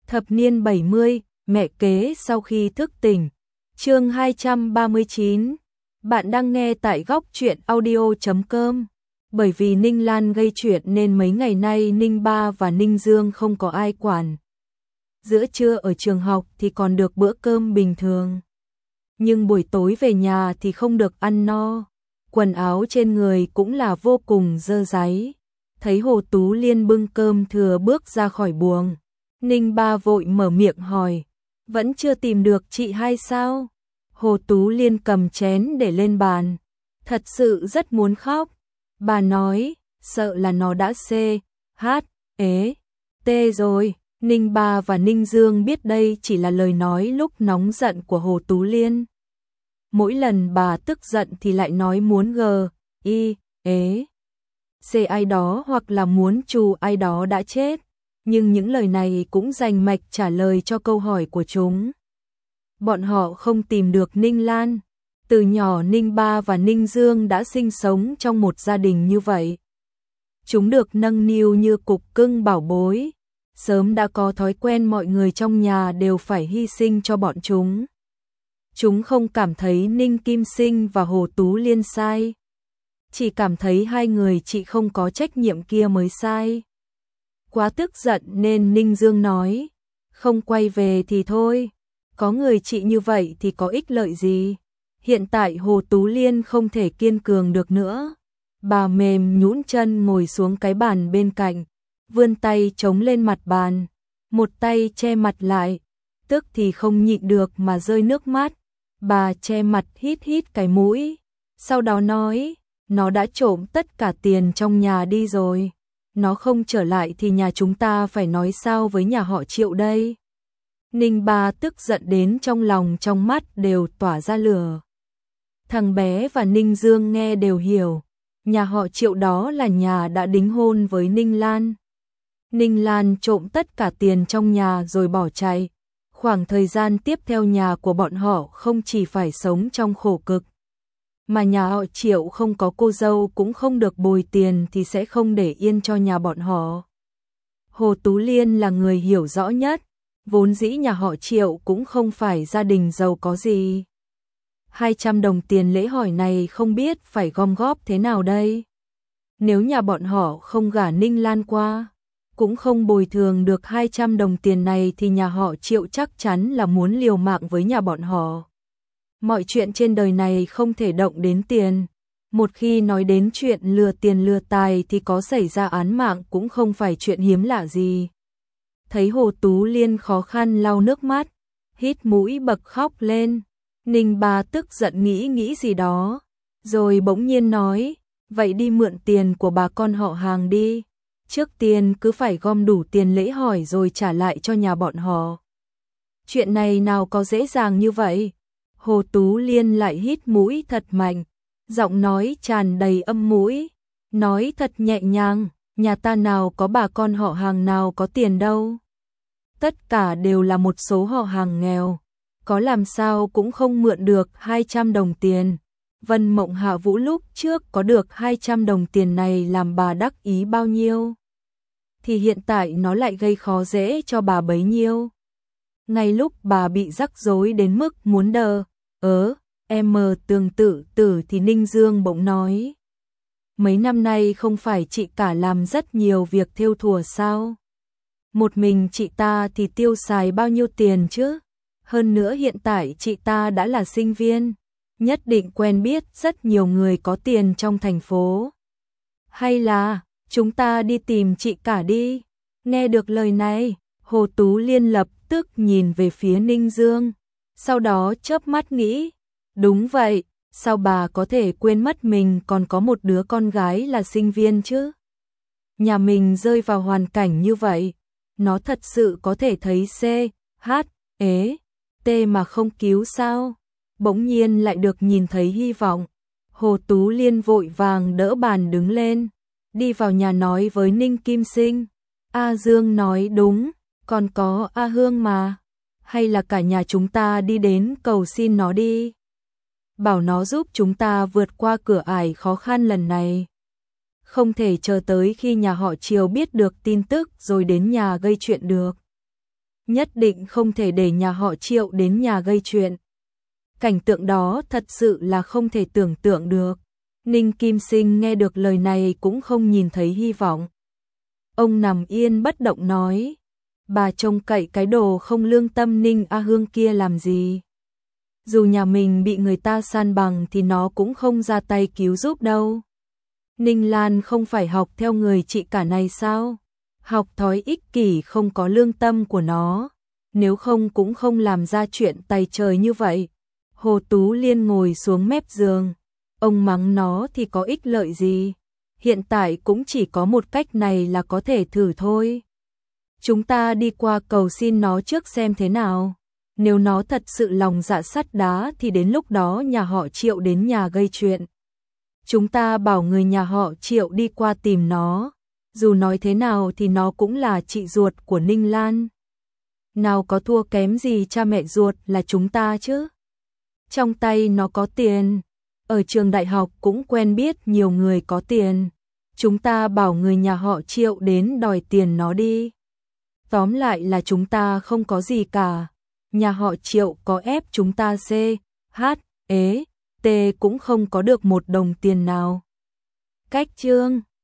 Thập niên 70, mẹ kế sau khi thức tỉnh. Chương 239. Bạn đang nghe tại góc truyện audio.com. Bởi vì Ninh Lan gây chuyện nên mấy ngày nay Ninh Ba và Ninh Dương không có ai quản. Giữa trưa ở trường học thì còn được bữa cơm bình thường. Nhưng buổi tối về nhà thì không được ăn no. Quần áo trên người cũng là vô cùng dơ dáy. Thấy Hồ Tú Liên bưng cơm thừa bước ra khỏi buồng. Ninh Ba vội mở miệng hỏi, vẫn chưa tìm được chị hay sao? Hồ Tú Liên cầm chén để lên bàn, thật sự rất muốn khóc. Bà nói, sợ là nó đã CHT rồi. Ninh Ba và Ninh Dương biết đây chỉ là lời nói lúc nóng giận của Hồ Tú Liên. Mỗi lần bà tức giận thì lại nói muốn C ai đó hoặc là muốn trù ai đó đã chết. Nhưng những lời này cũng rành mạch trả lời cho câu hỏi của chúng. Bọn họ không tìm được Ninh Lan. Từ nhỏ Ninh Ba và Ninh Dương đã sinh sống trong một gia đình như vậy. Chúng được nâng niu như cục cưng bảo bối. Sớm đã có thói quen mọi người trong nhà đều phải hy sinh cho bọn chúng. Chúng không cảm thấy Ninh Kim Sinh và Hồ Tú Liên sai. Chỉ cảm thấy hai người chị không có trách nhiệm kia mới sai. Quá tức giận nên Ninh Dương nói, không quay về thì thôi, có người chị như vậy thì có ích lợi gì. Hiện tại Hồ Tú Liên không thể kiên cường được nữa. Bà mềm nhũn chân ngồi xuống cái bàn bên cạnh, vươn tay chống lên mặt bàn, một tay che mặt lại, tức thì không nhịn được mà rơi nước mắt. Bà che mặt hít hít cái mũi, sau đó nói, nó đã trộm tất cả tiền trong nhà đi rồi. Nó không trở lại thì nhà chúng ta phải nói sao với nhà họ Triệu đây? Ninh Ba tức giận đến trong lòng trong mắt đều tỏa ra lửa. Thằng bé và Ninh Dương nghe đều hiểu, nhà họ Triệu đó là nhà đã đính hôn với Ninh Lan. Ninh Lan trộm tất cả tiền trong nhà rồi bỏ chạy. Khoảng thời gian tiếp theo nhà của bọn họ không chỉ phải sống trong khổ cực, mà nhà họ Triệu không có cô dâu cũng không được bồi tiền thì sẽ không để yên cho nhà bọn họ. Hồ Tú Liên là người hiểu rõ nhất, vốn dĩ nhà họ Triệu cũng không phải gia đình giàu có gì. 200 đồng tiền lễ hỏi này không biết phải gom góp thế nào đây. Nếu nhà bọn họ không gả Ninh Lan qua, cũng không bồi thường được 200 đồng tiền này thì nhà họ Triệu chắc chắn là muốn liều mạng với nhà bọn họ. Mọi chuyện trên đời này không thể động đến tiền. Một khi nói đến chuyện lừa tiền lừa tài thì có xảy ra án mạng cũng không phải chuyện hiếm lạ gì. Thấy Hồ Tú Liên khó khăn lau nước mắt, hít mũi bật khóc lên. Ninh Ba tức giận nghĩ gì đó, rồi bỗng nhiên nói, vậy đi mượn tiền của bà con họ hàng đi. Trước tiên cứ phải gom đủ tiền lễ hỏi rồi trả lại cho nhà bọn họ. Chuyện này nào có dễ dàng như vậy. Hồ Tú Liên lại hít mũi thật mạnh, giọng nói tràn đầy âm mũi, nói thật nhẹ nhàng, nhà ta nào có bà con họ hàng nào có tiền đâu. Tất cả đều là một số họ hàng nghèo, có làm sao cũng không mượn được 200 đồng tiền. Vân Mộng Hạ Vũ lúc trước có được 200 đồng tiền này làm bà đắc ý bao nhiêu, thì hiện tại nó lại gây khó dễ cho bà bấy nhiêu. Ngay lúc bà bị rắc rối đến mức muốn tương tự tử thì Ninh Dương bỗng nói, mấy năm nay không phải chị cả làm rất nhiều việc thêu thùa sao? Một mình chị ta thì tiêu xài bao nhiêu tiền chứ? Hơn nữa hiện tại chị ta đã là sinh viên, nhất định quen biết rất nhiều người có tiền trong thành phố. Hay là chúng ta đi tìm chị cả đi? Nghe được lời này, Hồ Tú Liên lập tức nhìn về phía Ninh Dương, sau đó chớp mắt nghĩ, đúng vậy, sao bà có thể quên mất mình còn có một đứa con gái là sinh viên chứ? Nhà mình rơi vào hoàn cảnh như vậy, nó thật sự có thể thấy CHT mà không cứu sao? Bỗng nhiên lại được nhìn thấy hy vọng. Hồ Tú Liên vội vàng đỡ bàn đứng lên, đi vào nhà nói với Ninh Kim Sinh. A Dương nói đúng, còn có A Hương mà. Hay là cả nhà chúng ta đi đến cầu xin nó đi. Bảo nó giúp chúng ta vượt qua cửa ải khó khăn lần này. Không thể chờ tới khi nhà họ Triều biết được tin tức rồi đến nhà gây chuyện được. nhất định không thể để nhà họ Triệu đến nhà gây chuyện. Cảnh tượng đó thật sự là không thể tưởng tượng được. Ninh Kim Sinh nghe được lời này cũng không nhìn thấy hy vọng. Ông nằm yên bất động nói, bà trông cậy cái đồ không lương tâm Ninh A Hương kia làm gì. Dù nhà mình bị người ta san bằng thì nó cũng không ra tay cứu giúp đâu. Ninh Lan không phải học theo người chị cả này sao? Học thói ích kỷ không có lương tâm của nó, nếu không cũng không làm ra chuyện tày trời như vậy. Hồ Tú Liên ngồi xuống mép giường, ông mắng nó thì có ích lợi gì, hiện tại cũng chỉ có một cách này là có thể thử thôi. Chúng ta đi qua cầu xin nó trước xem thế nào, nếu nó thật sự lòng dạ sắt đá thì đến lúc đó nhà họ Triệu đến nhà gây chuyện. Chúng ta bảo người nhà họ Triệu đi qua tìm nó, dù nói thế nào thì nó cũng là chị ruột của Ninh Lan. Nào có thua kém gì cha mẹ ruột là chúng ta chứ. Trong tay nó có tiền, ở trường đại học cũng quen biết nhiều người có tiền. Chúng ta bảo người nhà họ Triệu đến đòi tiền nó đi. Tóm lại là chúng ta không có gì cả. Nhà họ Triệu có ép chúng ta C, H, E, T cũng không có được một đồng tiền nào. Cách chương